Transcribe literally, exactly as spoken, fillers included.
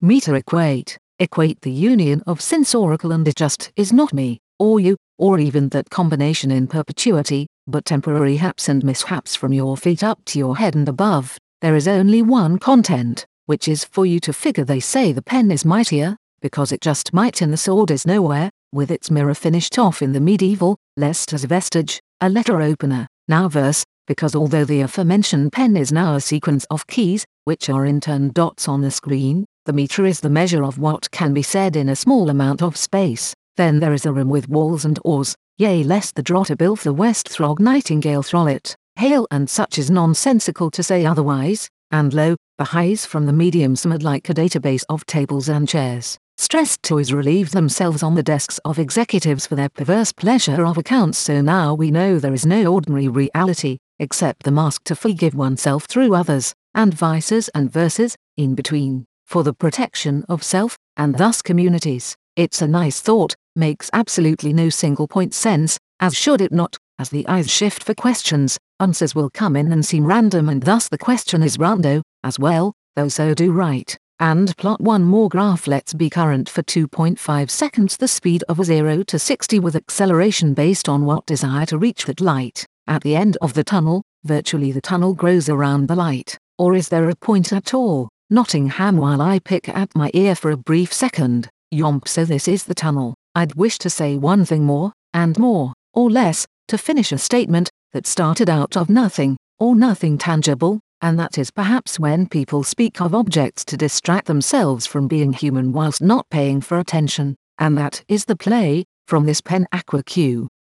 Meter equate. Equate the union of since oracle and it just is not me, or you, or even that combination in perpetuity, but temporary haps and mishaps from your feet up to your head and above. There is only one content, which is for you to figure. They say the pen is mightier, because it just might, and the sword is nowhere, with its mirror finished off in the medieval, lest as a vestige, a letter opener, now verse, because although the aforementioned pen is now a sequence of keys, which are in turn dots on the screen, the meter is the measure of what can be said in a small amount of space. Then there is a room with walls and oars, yea lest the drotter bilth the west throg nightingale throllet, hail and such is nonsensical to say otherwise, and lo, the highs from the medium smud like a database of tables and chairs. Stressed toys relieve themselves on the desks of executives for their perverse pleasure of accounts. So now we know there is no ordinary reality, except the mask to forgive oneself through others, and vices and verses, in between, for the protection of self, and thus communities. It's a nice thought, makes absolutely no single point sense, as should it not. As the eyes shift for questions, answers will come in and seem random, and thus the question is rando, as well, though so do right. And plot one more graph. Let's be current for two point five seconds, the speed of a zero to sixty with acceleration based on what desire to reach that light. At the end of the tunnel, virtually the tunnel grows around the light, or is there a point at all? Nottingham, while I pick at my ear for a brief second, yomp, so this is the tunnel. I'd wish to say one thing more, and more, or less, to finish a statement that started out of nothing, or nothing tangible, and that is perhaps when people speak of objects to distract themselves from being human whilst not paying for attention, and that is the play, from this pen aqua Q.